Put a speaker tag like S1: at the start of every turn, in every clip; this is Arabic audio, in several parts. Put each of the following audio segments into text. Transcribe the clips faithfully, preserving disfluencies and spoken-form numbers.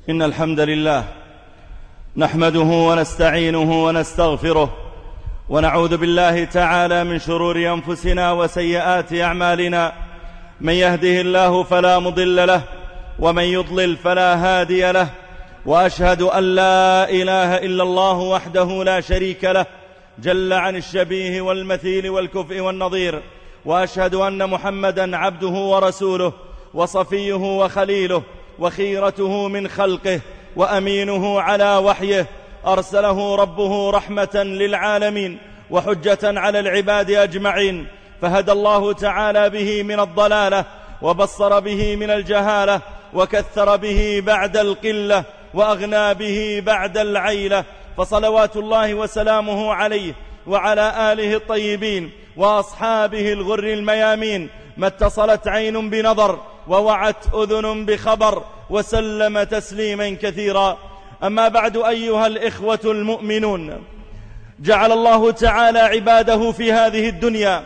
S1: إن الحمد لله نحمده ونستعينه ونستغفره ونعوذ بالله تعالى من شرور أنفسنا وسيئات أعمالنا. من يهده الله فلا مضل له ومن يضلل فلا هادي له، وأشهد أن لا إله إلا الله وحده لا شريك له جل عن الشبيه والمثيل والكفء والنظير، وأشهد أن محمدا عبده ورسوله وصفيه وخليله وخيرته من خلقه وأمينه على وحيه، أرسله ربه رحمة للعالمين وحجة على العباد أجمعين، فهدى الله تعالى به من الضلالة وبصر به من الجهالة وكثر به بعد القلة وأغنى به بعد العيلة، فصلوات الله وسلامه عليه وعلى آله الطيبين وأصحابه الغر الميامين، ما اتصلت عين بنظر ووعت أذن بخبر، وسلم تسليما كثيرا. أما بعد، أيها الإخوة المؤمنون، جعل الله تعالى عباده في هذه الدنيا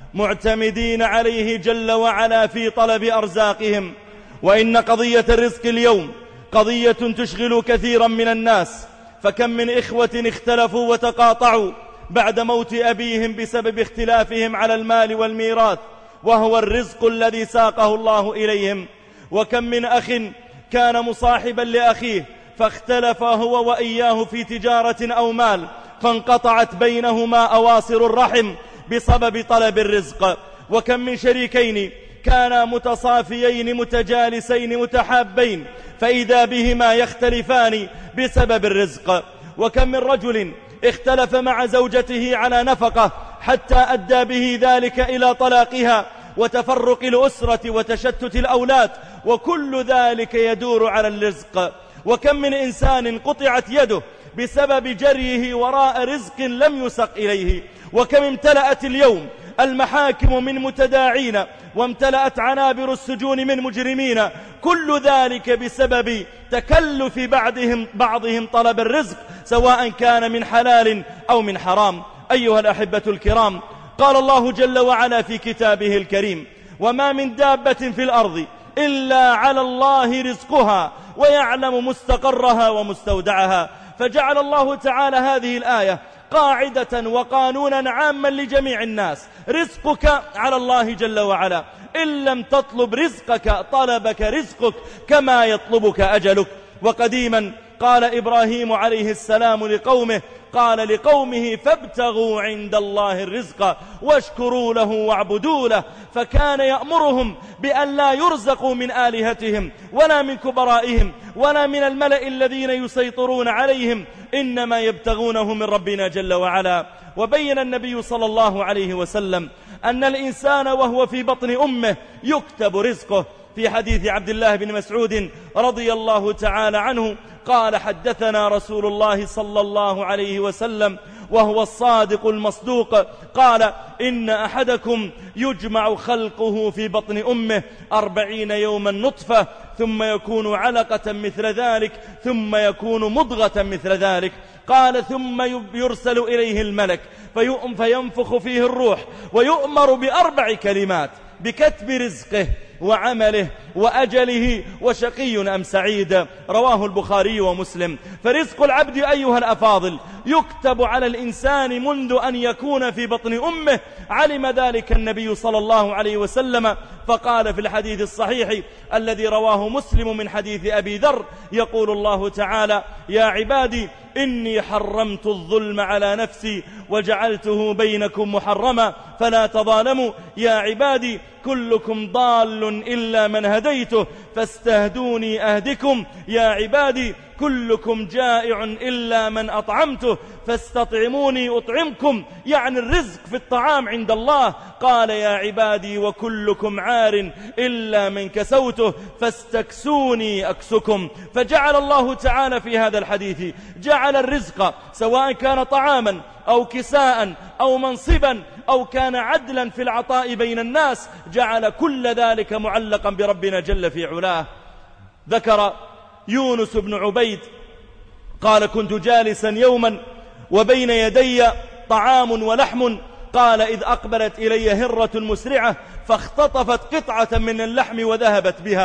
S1: معتمدين عليه جل وعلا في طلب أرزاقهم، وإن قضية الرزق اليوم قضية تشغل كثيرا من الناس، فكم من إخوة اختلفوا وتقاطعوا بعد موت أبيهم بسبب اختلافهم على المال والميراث، وهو الرزق الذي ساقه الله إليهم. وكم من أخ كان مصاحبا لأخيه فاختلف هو وإياه في تجارة أو مال، فانقطعت بينهما أواصر الرحم بسبب طلب الرزق. وكم من شريكين كانا متصافيين متجالسين متحابين، فإذا بهما يختلفان بسبب الرزق. وكم من رجل اختلف مع زوجته على نفقة حتى أدى به ذلك إلى طلاقها وتفرق الأسرة وتشتت الأولاد، وكل ذلك يدور على الرزق. وكم من إنسان قطعت يده بسبب جريه وراء رزق لم يسق إليه. وكم امتلأت اليوم المحاكم من متداعين، وامتلأت عنابر السجون من مجرمين، كل ذلك بسبب تكلف بعضهم, بعضهم طلب الرزق، سواء كان من حلال أو من حرام. أيها الأحبة الكرام، قال الله جل وعلا في كتابه الكريم: وما من دابة في الأرض إلا على الله رزقها ويعلم مستقرها ومستودعها. فجعل الله تعالى هذه الآية قاعدة وقانونا عاما لجميع الناس: رزقك على الله جل وعلا، إن لم تطلب رزقك طلبك رزقك كما يطلبك أجلك. وقديما قال إبراهيم عليه السلام لقومه قال لقومه: فابتغوا عند الله الرزق واشكروا له واعبدوا له. فكان يأمرهم بأن لا يرزقوا من آلهتهم ولا من كبرائهم ولا من الملأ الذين يسيطرون عليهم، إنما يبتغونه من ربنا جل وعلا. وبين النبي صلى الله عليه وسلم أن الإنسان وهو في بطن أمه يكتب رزقه، في حديث عبد الله بن مسعود رضي الله تعالى عنه قال: حدثنا رسول الله صلى الله عليه وسلم وهو الصادق المصدوق قال: إن أحدكم يجمع خلقه في بطن أمه أربعين يوما نطفة، ثم يكون علقة مثل ذلك، ثم يكون مضغة مثل ذلك. قال: ثم يرسل إليه الملك فينفخ فيه الروح، ويؤمر بأربع كلمات: بكتب رزقه وعمله وأجله وشقي أم سعيد. رواه البخاري ومسلم. فرزق العبد أيها الأفاضل يكتب على الإنسان منذ أن يكون في بطن أمه. علم ذلك النبي صلى الله عليه وسلم، فقال في الحديث الصحيح الذي رواه مسلم من حديث أبي ذر: يقول الله تعالى: يا عبادي إني حرمت الظلم على نفسي وجعلته بينكم محرما فلا تظالموا. يا عبادي كلكم ضال إلا من هديته فاستهدوني أهدكم. يا عبادي كلكم جائع إلا من أطعمته فاستطعموني أطعمكم، يعني الرزق في الطعام عند الله. قال: يا عبادي وكلكم عار إلا من كسوته فاستكسوني أكسكم. فجعل الله تعالى في هذا الحديث جعل الرزق سواء كان طعاما أو كساء أو منصبا أو كان عدلا في العطاء بين الناس، جعل كل ذلك معلقا بربنا جل في علاه. ذكر يونس بن عبيد قال: كنت جالسا يوما وبين يدي طعام ولحم، قال: إذ أقبلت إلي هرة مسرعة فاختطفت قطعة من اللحم وذهبت بها.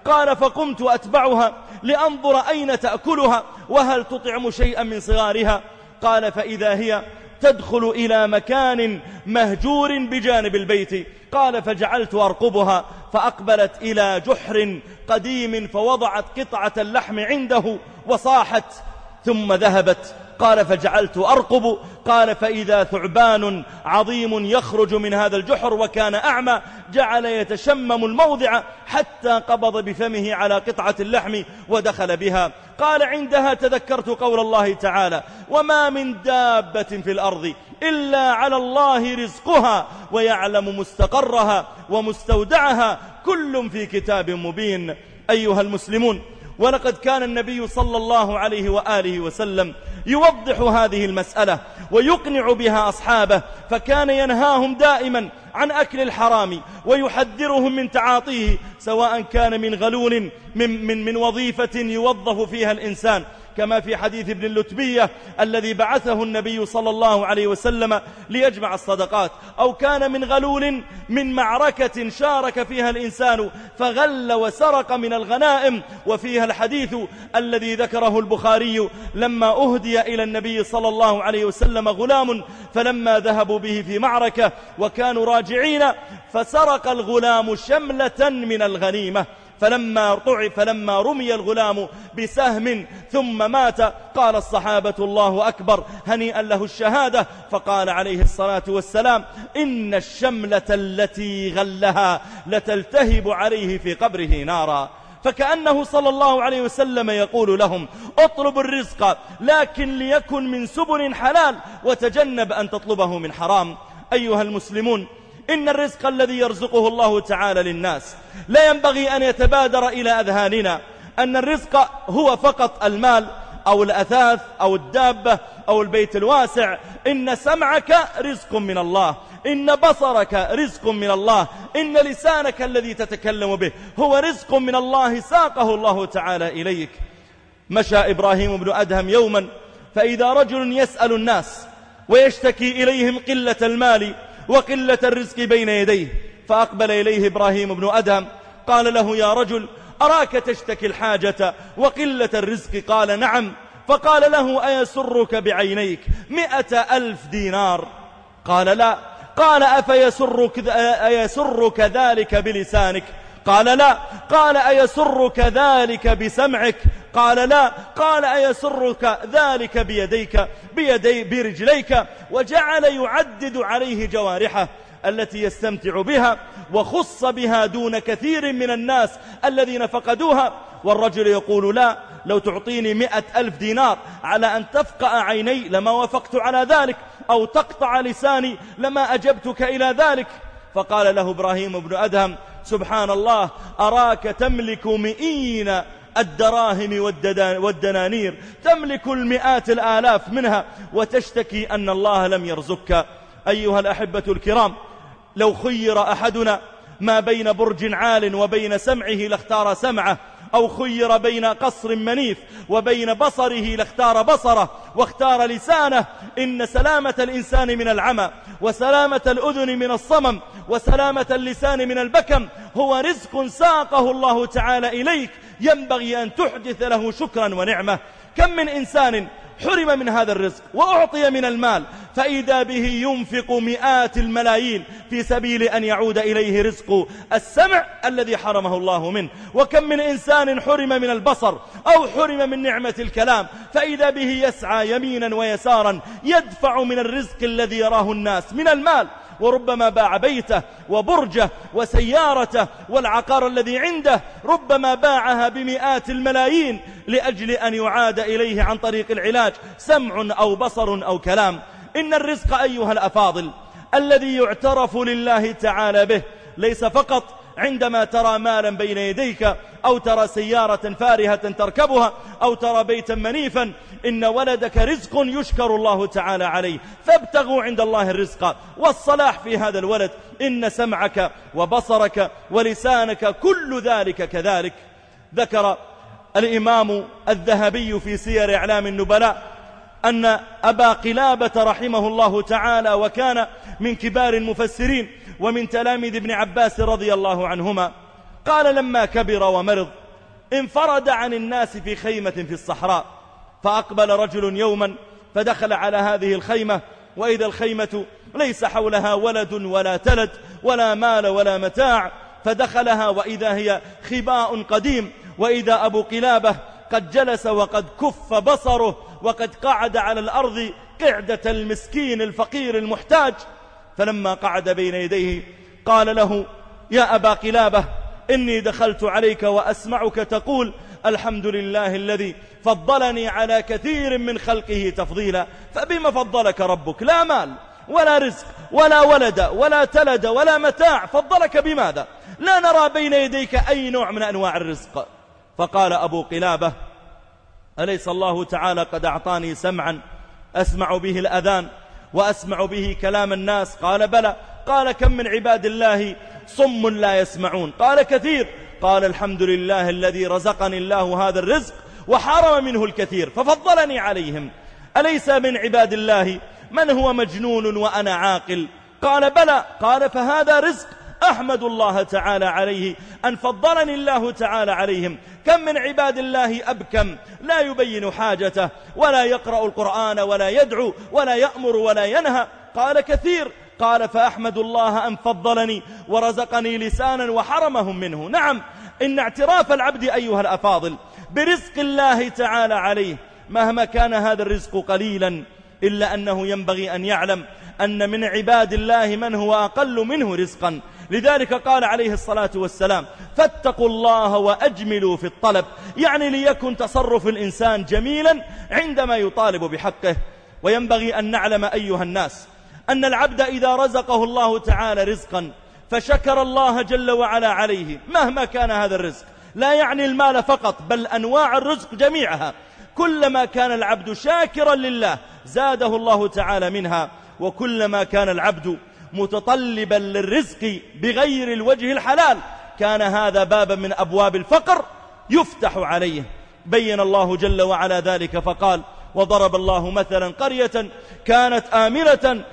S1: قال فقمت أتبعها لأنظر أين تأكلها وهل تطعم شيئا من صغارها. قال فإذا هي تدخل إلى مكان مهجور بجانب البيت. قال فجعلت أرقبها فأقبلت إلى جحر قديم فوضعت قطعة اللحم عنده وصاحت ثم ذهبت. قال فجعلت أرقب. قال فإذا ثعبان عظيم يخرج من هذا الجحر وكان أعمى جعل يتشمم الموضع حتى قبض بفمه على قطعة اللحم ودخل بها. قال عندها تذكرت قول الله تعالى وما من دابة في الأرض إلا على الله رزقها ويعلم مستقرها ومستودعها كل في كتاب مبين. أيها المسلمون، ولقد كان النبي صلى الله عليه وآله وسلم يوضح هذه المسألة ويقنع بها أصحابه، فكان ينهاهم دائما عن أكل الحرام ويحذرهم من تعاطيه، سواء كان من غلول من, من, من وظيفة يوظف فيها الإنسان كما في حديث ابن اللتبية الذي بعثه النبي صلى الله عليه وسلم ليجمع الصدقات، أو كان من غلول من معركة شارك فيها الإنسان فغل وسرق من الغنائم. وفيها الحديث الذي ذكره البخاري لما أهدي إلى النبي صلى الله عليه وسلم غلام فلما ذهبوا به في معركة وكانوا راجعين فسرق الغلام شملة من الغنيمة، فلما طعن فلما رمي الغلام بسهم ثم مات قال الصحابة الله أكبر هنيئا له الشهادة. فقال عليه الصلاة والسلام إن الشملة التي غلها لتلتهب عليه في قبره نارا. فكأنه صلى الله عليه وسلم يقول لهم اطلبوا الرزق لكن ليكن من سبل حلال وتجنب أن تطلبه من حرام. أيها المسلمون، إن الرزق الذي يرزقه الله تعالى للناس لا ينبغي أن يتبادر إلى أذهاننا أن الرزق هو فقط المال أو الأثاث أو الدابة أو البيت الواسع. إن سمعك رزق من الله، إن بصرك رزق من الله، إن لسانك الذي تتكلم به هو رزق من الله ساقه الله تعالى إليك. مشى إبراهيم بن أدهم يوما فإذا رجل يسأل الناس ويشتكي إليهم قلة المال وقلة الرزق بين يديه، فأقبل إليه إبراهيم بن أدهم قال له يا رجل أراك تشتكي الحاجة وقلة الرزق؟ قال نعم. فقال له أيسرك بعينيك مئة ألف دينار؟ قال لا. قال أفيسرك أيسرك ذلك بلسانك؟ قال لا. قال أيسرك ذلك بسمعك؟ قال لا. قال أيسرك ذلك بيديك بيدي برجليك؟ وجعل يعدد عليه جوارحه التي يستمتع بها وخص بها دون كثير من الناس الذين فقدوها. والرجل يقول لا، لو تعطيني مئة ألف دينار على أن تفقأ عيني لما وافقت على ذلك، أو تقطع لساني لما أجبتك إلى ذلك. فقال له إبراهيم بن أدهم سبحان الله أراك تملك مئين الدراهم والدنانير، تملك المئات الآلاف منها وتشتكي أن الله لم يرزقك. أيها الأحبة الكرام، لو خير أحدنا ما بين برج عال وبين سمعه لاختار سمعه، أو خير بين قصر منيف وبين بصره لاختار بصره واختار لسانه. إن سلامة الإنسان من العمى وسلامة الأذن من الصمم وسلامة اللسان من البكم هو رزق ساقه الله تعالى إليك، ينبغي أن تحدث له شكرا ونعمة. كم من إنسان حرم من هذا الرزق وأعطي من المال فإذا به ينفق مئات الملايين في سبيل أن يعود إليه رزق السمع الذي حرمه الله منه. وكم من إنسان حرم من البصر أو حرم من نعمة الكلام فإذا به يسعى يمينا ويسارا يدفع من الرزق الذي يراه الناس من المال، وربما باع بيته وبرجه وسيارته والعقار الذي عنده ربما باعها بمئات الملايين لأجل أن يعاد إليه عن طريق العلاج سمع أو بصر أو كلام. إن الرزق أيها الأفاضل الذي يعترف لله تعالى به ليس فقط عندما ترى مالا بين يديك أو ترى سيارة فارهة تركبها أو ترى بيتا منيفا. إن ولدك رزق يشكر الله تعالى عليه، فابتغوا عند الله الرزق والصلاح في هذا الولد. إن سمعك وبصرك ولسانك كل ذلك كذلك. ذكر الإمام الذهبي في سير أعلام النبلاء أن أبا قلابة رحمه الله تعالى وكان من كبار المفسرين ومن تلاميذ ابن عباس رضي الله عنهما قال لما كبر ومرض انفرد عن الناس في خيمة في الصحراء، فأقبل رجل يوما فدخل على هذه الخيمة، وإذا الخيمة ليس حولها ولد ولا تلد ولا مال ولا متاع، فدخلها وإذا هي خباء قديم، وإذا أبو قلابة قد جلس وقد كف بصره وقد قعد على الأرض قعدة المسكين الفقير المحتاج. فلما قعد بين يديه قال له: يا أبا قلابة، إني دخلت عليك وأسمعك تقول الحمد لله الذي فضلني على كثير من خلقه تفضيلا. فبما فضلك ربك؟ لا مال ولا رزق ولا ولد ولا تلد ولا متاع، فضلك بماذا؟ لا نرى بين يديك أي نوع من أنواع الرزق. فقال أبو قلابة: أليس الله تعالى قد أعطاني سمعا أسمع به الأذان وأسمع به كلام الناس؟ قال: بلى. قال: كم من عباد الله صم لا يسمعون؟ قال: كثير. قال: الحمد لله الذي رزقني الله هذا الرزق وحرم منه الكثير ففضلني عليهم. أليس من عباد الله من هو مجنون وأنا عاقل؟ قال: بلى. قال: فهذا رزق أحمد الله تعالى عليه أن فضلني الله تعالى عليهم. كم من عباد الله أبكم لا يبين حاجته ولا يقرأ القرآن ولا يدعو ولا يأمر ولا ينهى؟ قال: كثير. قال: فأحمد الله أن فضلني ورزقني لسانا وحرمهم منه. نعم، إن اعتراف العبد أيها الأفاضل برزق الله تعالى عليه مهما كان هذا الرزق قليلا، إلا أنه ينبغي أن يعلم أن من عباد الله من هو أقل منه رزقا. لذلك قال عليه الصلاة والسلام: فاتقوا الله وأجملوا في الطلب، يعني ليكن تصرف الإنسان جميلا عندما يطالب بحقه. وينبغي أن نعلم أيها الناس أن العبد إذا رزقه الله تعالى رزقا فشكر الله جل وعلا عليه مهما كان هذا الرزق، لا يعني المال فقط بل أنواع الرزق جميعها، كلما كان العبد شاكرا لله زاده الله تعالى منها. وكلما كان العبد متطلبا للرزق بغير الوجه الحلال كان هذا بابا من أبواب الفقر يفتح عليه. بين الله جل وعلا ذلك فقال: وضرب الله مثلا قرية كانت آمنة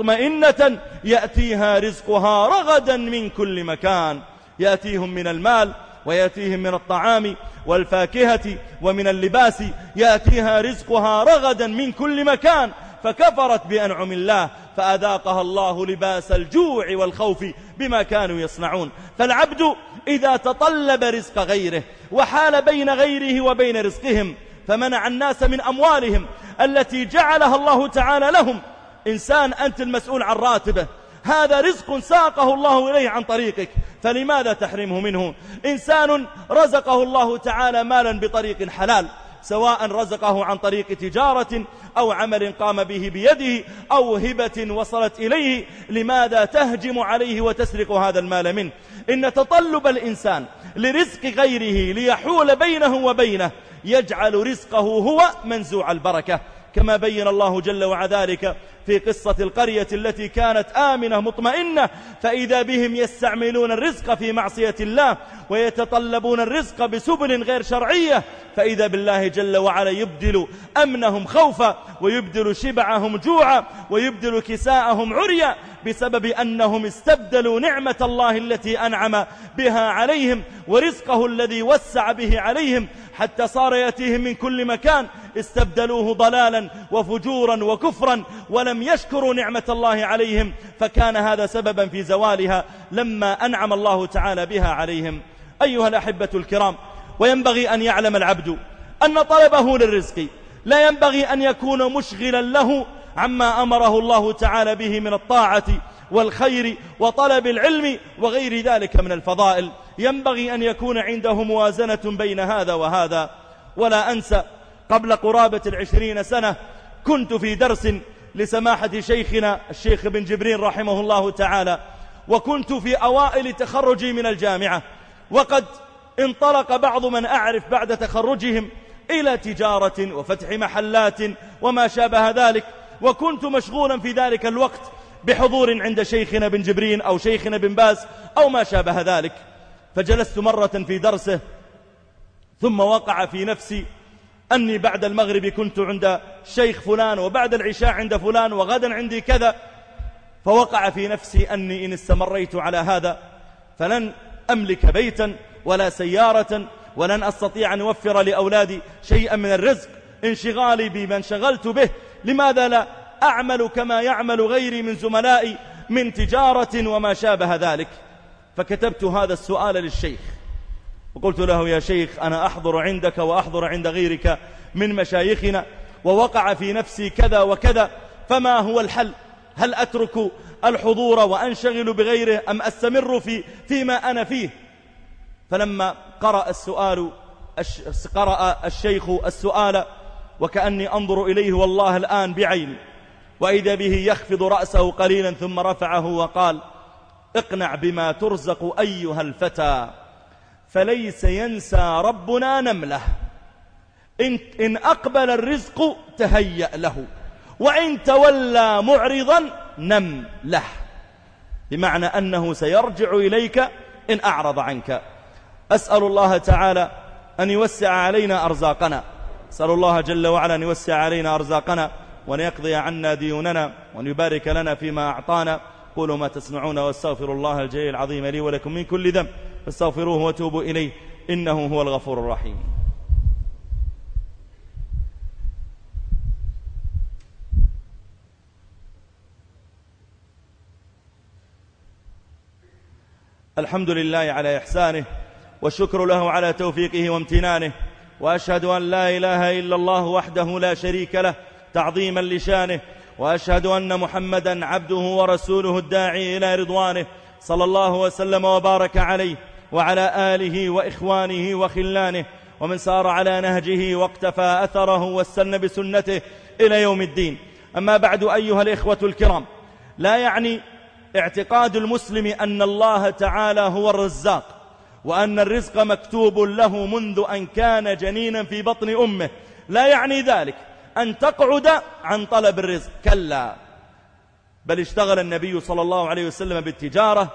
S1: مطمئنة يأتيها رزقها رغدا من كل مكان. يأتيهم من المال ويأتيهم من الطعام والفاكهة ومن اللباس، يأتيها رزقها رغدا من كل مكان، فكفرت بأنعم الله فأذاقها الله لباس الجوع والخوف بما كانوا يصنعون. فالعبد إذا تطلب رزق غيره وحال بين غيره وبين رزقهم فمنع الناس من أموالهم التي جعلها الله تعالى لهم. إنسان أنت المسؤول عن راتبه، هذا رزق ساقه الله إليه عن طريقك، فلماذا تحرمه منه؟ إنسان رزقه الله تعالى مالا بطريق حلال، سواء رزقه عن طريق تجارة أو عمل قام به بيده أو هبة وصلت إليه، لماذا تهجم عليه وتسرق هذا المال منه؟ إن تطلب الإنسان لرزق غيره ليحول بينه وبينه يجعل رزقه هو منزوع البركة، كما بين الله جل وعلا ذلك في قصة القرية التي كانت آمنة مطمئنة فإذا بهم يستعملون الرزق في معصية الله ويتطلبون الرزق بسبل غير شرعية، فإذا بالله جل وعلا يبدل أمنهم خوفا ويبدل شبعهم جوعا ويبدل كساءهم عريا، بسبب أنهم استبدلوا نعمة الله التي أنعم بها عليهم ورزقه الذي وسع به عليهم حتى صار يأتيهم من كل مكان، استبدلوه ضلالا وفجورا وكفرا ولم يشكروا نعمة الله عليهم، فكان هذا سببا في زوالها لما أنعم الله تعالى بها عليهم. أيها الأحبة الكرام، وينبغي أن يعلم العبد أن طلبه للرزق لا ينبغي أن يكون مشغلا له عما أمره الله تعالى به من الطاعة والخير وطلب العلم وغير ذلك من الفضائل، ينبغي أن يكون عنده موازنة بين هذا وهذا. ولا أنسى قبل قرابة العشرين سنة كنت في درس لسماحة شيخنا الشيخ بن جبرين رحمه الله تعالى، وكنت في أوائل تخرجي من الجامعة، وقد انطلق بعض من أعرف بعد تخرجهم إلى تجارة وفتح محلات وما شابه ذلك، وكنت مشغولا في ذلك الوقت بحضور عند شيخنا بن جبرين أو شيخنا بن باز أو ما شابه ذلك. فجلست مرة في درسه ثم وقع في نفسي أني بعد المغرب كنت عند شيخ فلان وبعد العشاء عند فلان وغدا عندي كذا، فوقع في نفسي أني إن استمريت على هذا فلن أملك بيتا ولا سيارة، ولن أستطيع أن أوفر لأولادي شيئا من الرزق، انشغالي بمن شغلت به، لماذا لا أعمل كما يعمل غيري من زملائي من تجارة وما شابه ذلك؟ فكتبت هذا السؤال للشيخ وقلت له: يا شيخ، أنا أحضر عندك وأحضر عند غيرك من مشايخنا، ووقع في نفسي كذا وكذا، فما هو الحل؟ هل أترك الحضور وأنشغل بغيره أم أستمر في فيما أنا فيه؟ فلما قرأ السؤال قرأ الشيخ السؤال وكأني أنظر إليه والله الآن بعيني، وإذا به يخفض رأسه قليلا ثم رفعه وقال: اقنع بما ترزق أيها الفتى، فليس ينسى ربنا نمله، إن, إن أقبل الرزق تهيأ له، وإن تولى معرضا نم له، بمعنى أنه سيرجع إليك إن أعرض عنك. أسأل الله تعالى أن يوسع علينا أرزاقنا، أسأل الله جل وعلا أن يوسع علينا أرزاقنا، وأن يقضي عنا ديوننا، وأن يبارك لنا فيما أعطانا. قولوا ما تسمعون، واستغفر الله الجليل العظيم لي ولكم من كل ذنب، فاستغفروه وتوبوا إليه، إنه هو الغفور الرحيم. الحمد لله على إحسانه، والشكر له على توفيقه وامتنانه، وأشهد أن لا إله إلا الله وحده لا شريك له تعظيما لشانه، وأشهد أن محمدا عبده ورسوله الداعي إلى رضوانه، صلى الله وسلم وبارك عليه وعلى آله وإخوانه وخلانه، ومن سار على نهجه واقتفى أثره واستنى بسنته إلى يوم الدين. أما بعد، أيها الإخوة الكرام، لا يعني اعتقاد المسلم أن الله تعالى هو الرزاق، وأن الرزق مكتوب له منذ أن كان جنينا في بطن أمه، لا يعني ذلك أن تقعد عن طلب الرزق، كلا، بل اشتغل النبي صلى الله عليه وسلم بالتجارة،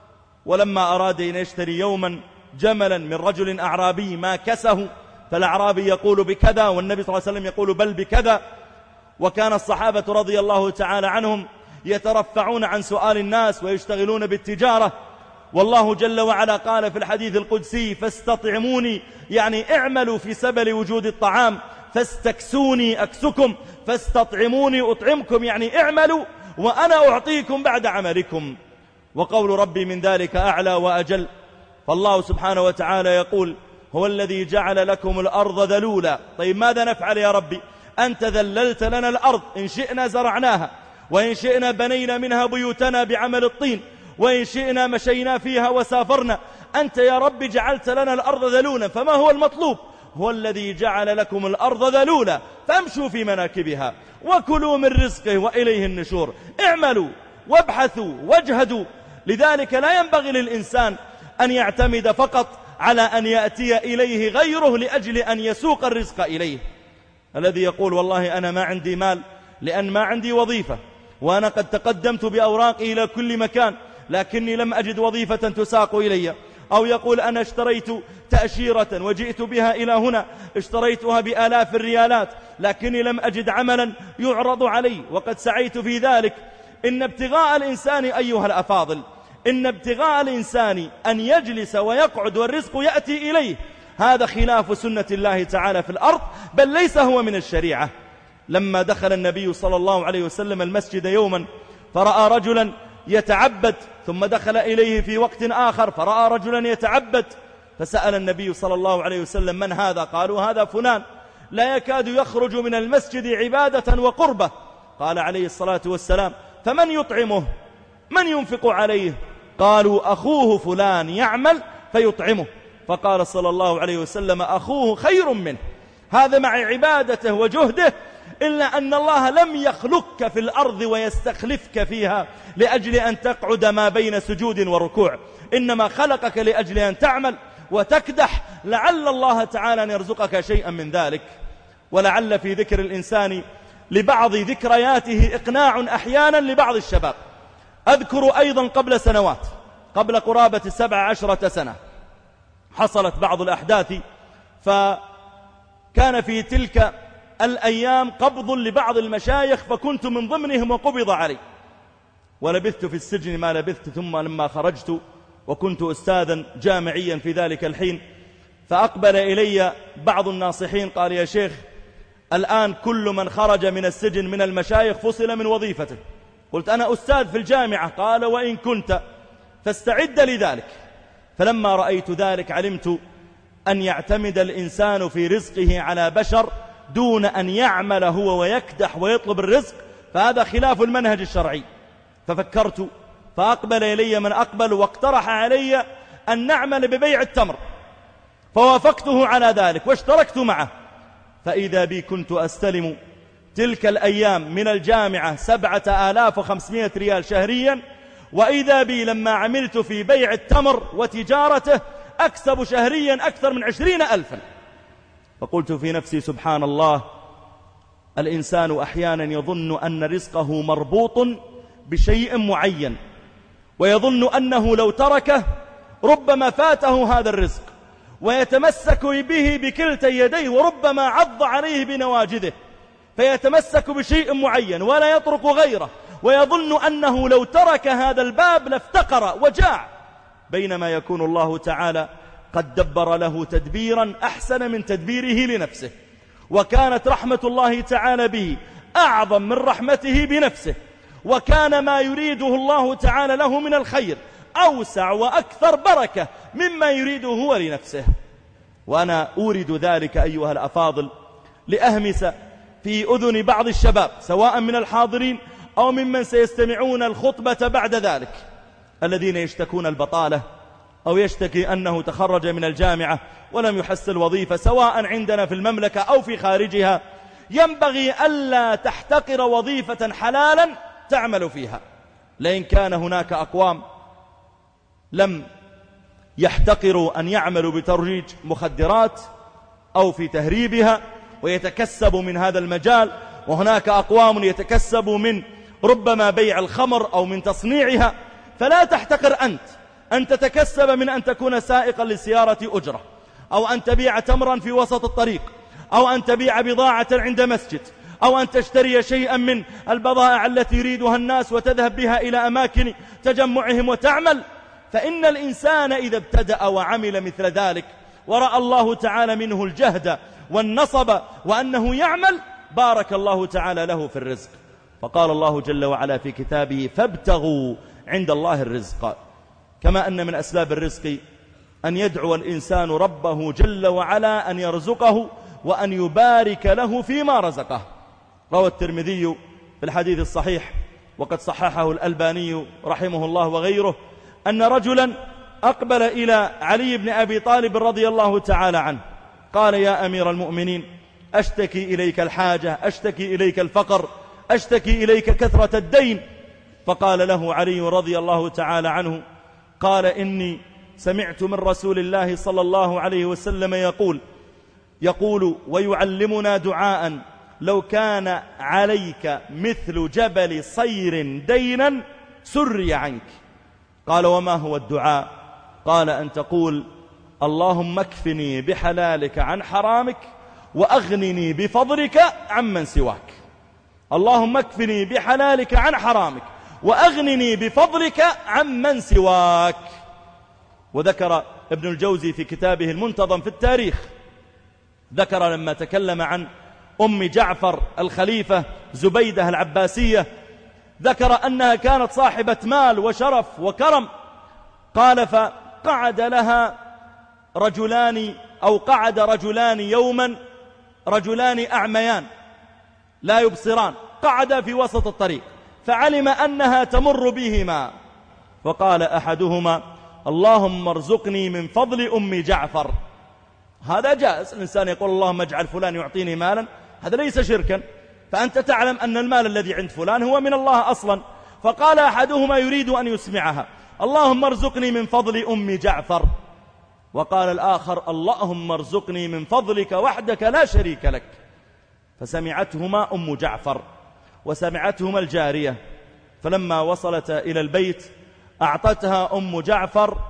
S1: ولما أراد أن يشتري يوما جملا من رجل أعرابي ما كسه، فالأعرابي يقول بكذا والنبي صلى الله عليه وسلم يقول بل بكذا، وكان الصحابة رضي الله تعالى عنهم يترفعون عن سؤال الناس ويشتغلون بالتجارة، والله جل وعلا قال في الحديث القدسي: فاستطعموني، يعني اعملوا في سبل وجود الطعام، فاستكسوني أكسكم، فاستطعموني أطعمكم، يعني اعملوا وأنا أعطيكم بعد عملكم. وقول ربي من ذلك أعلى وأجل، فالله سبحانه وتعالى يقول: هو الذي جعل لكم الأرض ذلولا. طيب ماذا نفعل يا ربي؟ أنت ذللت لنا الأرض، إن شئنا زرعناها، وإن شئنا بنينا منها بيوتنا بعمل الطين، وإن شئنا مشينا فيها وسافرنا، أنت يا رب جعلت لنا الأرض ذلولا، فما هو المطلوب؟ هو الذي جعل لكم الأرض ذلولا فامشوا في مناكبها وكلوا من رزقه وإليه النشور، اعملوا وابحثوا واجهدوا. لذلك لا ينبغي للإنسان أن يعتمد فقط على أن يأتي إليه غيره لأجل أن يسوق الرزق إليه. الذي يقول والله أنا ما عندي مال لأن ما عندي وظيفة، وأنا قد تقدمت بأوراقي إلى كل مكان لكني لم أجد وظيفة تساق إلي، أو يقول أنا اشتريت تأشيرة وجئت بها إلى هنا، اشتريتها بآلاف الريالات لكني لم أجد عملا يعرض علي وقد سعيت في ذلك. إن ابتغاء الإنسان أيها الأفاضل، إن ابتغاء الإنسان أن يجلس ويقعد والرزق يأتي إليه، هذا خلاف سنة الله تعالى في الأرض، بل ليس هو من الشريعة. لما دخل النبي صلى الله عليه وسلم المسجد يوما فرأى رجلا يتعبد، ثم دخل إليه في وقت آخر فرأى رجلا يتعبد، فسأل النبي صلى الله عليه وسلم: من هذا؟ قالوا: هذا فلان لا يكاد يخرج من المسجد عبادة وقربة. قال عليه الصلاة والسلام: فمن يطعمه؟ من ينفق عليه؟ قالوا: أخوه فلان يعمل فيطعمه. فقال صلى الله عليه وسلم: أخوه خير منه، هذا مع عبادته وجهده، إلا أن الله لم يخلقك في الأرض ويستخلفك فيها لأجل أن تقعد ما بين سجود وركوع، إنما خلقك لأجل أن تعمل وتكدح، لعل الله تعالى أن يرزقك شيئا من ذلك. ولعل في ذكر الإنسان لبعض ذكرياته إقناع أحيانا لبعض الشباب. أذكر أيضا قبل سنوات، قبل قرابة سبع عشرة سنة، حصلت بعض الأحداث، فكان في تلك الأيام قبض لبعض المشايخ، فكنت من ضمنهم وقبض علي، ولبثت في السجن ما لبثت، ثم لما خرجت وكنت أستاذا جامعيا في ذلك الحين، فأقبل إلي بعض الناصحين قال: يا شيخ، الآن كل من خرج من السجن من المشايخ فصل من وظيفته. قلت: أنا أستاذ في الجامعة. قال: وإن كنت فاستعد لذلك. فلما رأيت ذلك علمت أن يعتمد الإنسان في رزقه على بشر دون أن يعمل هو ويكدح ويطلب الرزق، فهذا خلاف المنهج الشرعي. ففكرت، فأقبل إلي من أقبل واقترح علي أن نعمل ببيع التمر، فوافقته على ذلك واشتركت معه. فإذا بي كنت أستلم تلك الأيام من الجامعة سبعة آلاف وخمسمائة ريال شهريا، وإذا بي لما عملت في بيع التمر وتجارته أكسب شهريا أكثر من عشرين ألفا. فقلت في نفسي: سبحان الله، الإنسان أحيانا يظن أن رزقه مربوط بشيء معين، ويظن أنه لو تركه ربما فاته هذا الرزق، ويتمسك به بكلتا يديه، وربما عض عليه بنواجذه، فيتمسك بشيء معين ولا يترك غيره، ويظن أنه لو ترك هذا الباب لافتقر وجاع، بينما يكون الله تعالى قد دبر له تدبيرا أحسن من تدبيره لنفسه. وكانت رحمة الله تعالى به أعظم من رحمته بنفسه، وكان ما يريده الله تعالى له من الخير أوسع وأكثر بركة مما يريده هو لنفسه. وأنا أورد ذلك أيها الأفاضل لأهمس في أذن بعض الشباب، سواء من الحاضرين أو ممن سيستمعون الخطبة بعد ذلك، الذين يشتكون البطالة أو يشتكي أنه تخرج من الجامعة ولم يحصل وظيفة، سواء عندنا في المملكة أو في خارجها. ينبغي ألا تحتقر وظيفة حلالا تعمل فيها، لأن كان هناك أقوام لم يحتقروا أن يعملوا بترويج مخدرات أو في تهريبها ويتكسبوا من هذا المجال، وهناك أقوام يتكسبوا من ربما بيع الخمر أو من تصنيعها. فلا تحتقر أنت أن تتكسب من أن تكون سائقا لسيارة أجرة، أو أن تبيع تمرا في وسط الطريق، أو أن تبيع بضاعة عند مسجد، أو أن تشتري شيئا من البضائع التي يريدها الناس وتذهب بها إلى أماكن تجمعهم وتعمل. فإن الإنسان إذا ابتدأ وعمل مثل ذلك ورأى الله تعالى منه الجهد والنصب وأنه يعمل، بارك الله تعالى له في الرزق. فقال الله جل وعلا في كتابه: فابتغوا عند الله الرزق. كما أن من أسباب الرزق أن يدعو الإنسان ربه جل وعلا أن يرزقه وأن يبارك له فيما رزقه. روى الترمذي في الحديث الصحيح، وقد صححه الألباني رحمه الله وغيره، أن رجلا أقبل إلى علي بن أبي طالب رضي الله تعالى عنه، قال: يا أمير المؤمنين، أشتكي إليك الحاجة، أشتكي إليك الفقر، أشتكي إليك كثرة الدين. فقال له علي رضي الله تعالى عنه، قال: إني سمعت من رسول الله صلى الله عليه وسلم يقول يقول ويعلمنا دعاء: لو كان عليك مثل جبل صير دينا سري عنك. قال: وما هو الدعاء؟ قال: أن تقول: اللهم اكفني بحلالك عن حرامك، وأغنني بفضلك عمن سواك. اللهم اكفني بحلالك عن حرامك، وأغنني بفضلك عمن سواك. وذكر ابن الجوزي في كتابه المنتظم في التاريخ، ذكر لما تكلم عن أم جعفر الخليفة زبيدة العباسية، ذكر أنها كانت صاحبة مال وشرف وكرم. قال: فقعد لها رجلان أو قعد رجلان يوما، رجلان أعميان لا يبصران، قعد في وسط الطريق، فعلم أنها تمر بهما، فقال أحدهما: اللهم ارزقني من فضل أم جعفر. هذا جائز، الإنسان يقول: اللهم اجعل فلان يعطيني مالا، هذا ليس شركا، فأنت تعلم أن المال الذي عند فلان هو من الله أصلا. فقال أحدهما يريد أن يسمعها: اللهم ارزقني من فضل أم جعفر. وقال الآخر: اللهم ارزقني من فضلك وحدك لا شريك لك. فسمعتهما أم جعفر وسمعتهما الجارية، فلما وصلت إلى البيت أعطتها أم جعفر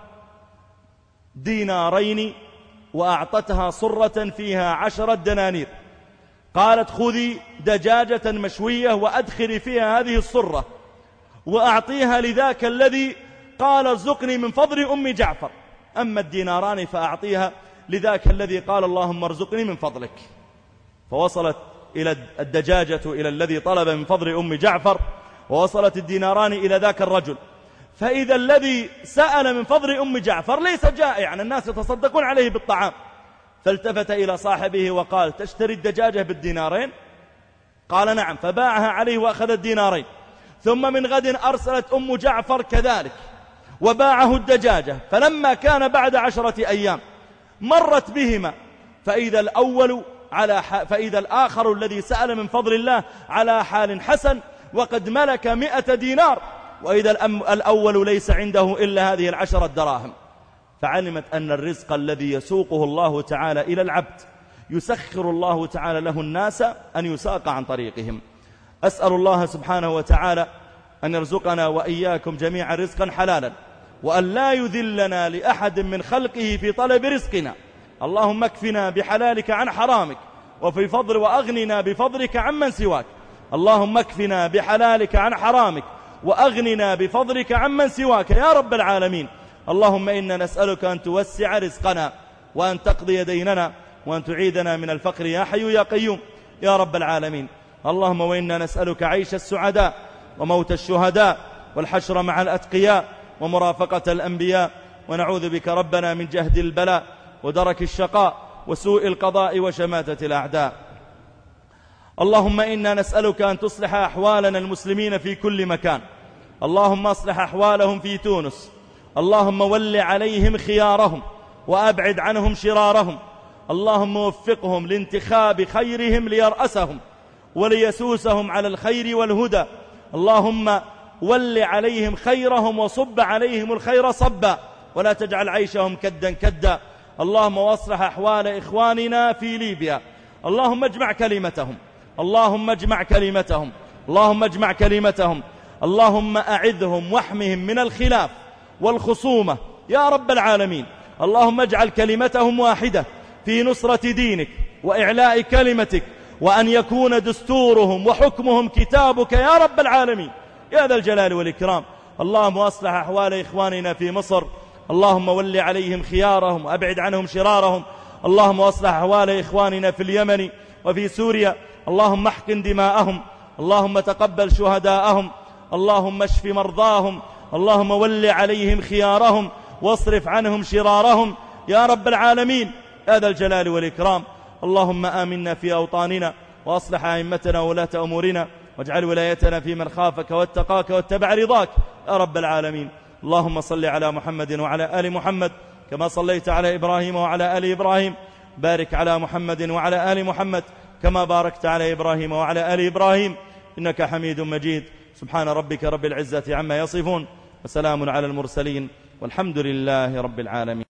S1: دينارين وأعطتها صرة فيها عشرة دنانير، قالت: خذي دجاجة مشوية وأدخلي فيها هذه الصرة، وأعطيها لذاك الذي قال ارزقني من فضل أم جعفر، أما الديناران فأعطيها لذاك الذي قال اللهم ارزقني من فضلك. فوصلت إلى الدجاجة إلى الذي طلب من فضل أم جعفر، ووصلت الديناران إلى ذاك الرجل. فإذا الذي سأل من فضل أم جعفر ليس جائعا، الناس يتصدقون عليه بالطعام، فالتفت إلى صاحبه وقال تشتري الدجاجة بالدينارين؟ قال نعم، فباعها عليه وأخذ الدينارين. ثم من غد أرسلت أم جعفر كذلك وباعه الدجاجة. فلما كان بعد عشرة أيام مرت بهما، فإذا الأول على ح... فإذا الآخر الذي سأل من فضل الله على حال حسن وقد ملك مئة دينار، وإذا الأم... الأول ليس عنده إلا هذه العشرة دراهم. فعلمت أن الرزق الذي يسوقه الله تعالى إلى العبد يسخر الله تعالى له الناس أن يساق عن طريقهم. أسأل الله سبحانه وتعالى أن يرزقنا وإياكم جميعا رزقا حلالا، وأن لا يذلنا لأحد من خلقه في طلب رزقنا. اللهم اكفنا بحلالك عن حرامك، وفي فضل وأغننا بفضلك عمن سواك. اللهم اكفنا بحلالك عن حرامك، وأغننا بفضلك عمن سواك يا رب العالمين. اللهم إنا نسألك أن توسع رزقنا، وأن تقضي ديننا، وأن تعيدنا من الفقر يا حي يا قيوم يا رب العالمين. اللهم وإنا نسألك عيش السعداء وموت الشهداء والحشر مع الأتقياء ومرافقة الأنبياء، ونعوذ بك ربنا من جهد البلاء ودرك الشقاء وسوء القضاء وشماتة الأعداء. اللهم إنا نسألك أن تصلح أحوالنا المسلمين في كل مكان. اللهم اصلح أحوالهم في تونس. اللهم ول عليهم خيارهم وأبعد عنهم شرارهم. اللهم وفقهم لانتخاب خيرهم ليرأسهم وليسوسهم على الخير والهدى. اللهم ول عليهم خيرهم وصب عليهم الخير صبا، ولا تجعل عيشهم كدا كدا. اللهم واصلح أحوال إخواننا في ليبيا. اللهم اجمع كلمتهم، اللهم اجمع كلمتهم، اللهم اجمع كلمتهم. اللهم أعذهم واحمهم من الخلاف والخصومة يا رب العالمين. اللهم اجعل كلمتهم واحدة في نصرة دينك وإعلاء كلمتك، وأن يكون دستورهم وحكمهم كتابك يا رب العالمين يا ذا الجلال والإكرام. اللهم أصلح أحوال إخواننا في مصر. اللهم ول عليهم خيارهم وأبعد عنهم شرارهم. اللهم أصلح أحوال إخواننا في اليمن وفي سوريا. اللهم احقن دماءهم. اللهم تقبل شهداءهم. اللهم اشف مرضاهم. اللهم ول عليهم خيارهم واصرف عنهم شرارهم يا رب العالمين يا ذا الجلال والإكرام. اللهم آمنا في أوطاننا، وأصلح أئمتنا وولاة أمورنا، واجعل ولايتنا في من خافك واتقاك واتبع رضاك يا رب العالمين. اللهم صل على محمد وعلى آل محمد كما صليت على إبراهيم وعلى آل إبراهيم. بارك على محمد وعلى آل محمد كما باركت على إبراهيم وعلى آل إبراهيم إنك حميد مجيد. سبحان ربك رب العزة عما يصفون، وسلام على المرسلين، والحمد لله رب العالمين.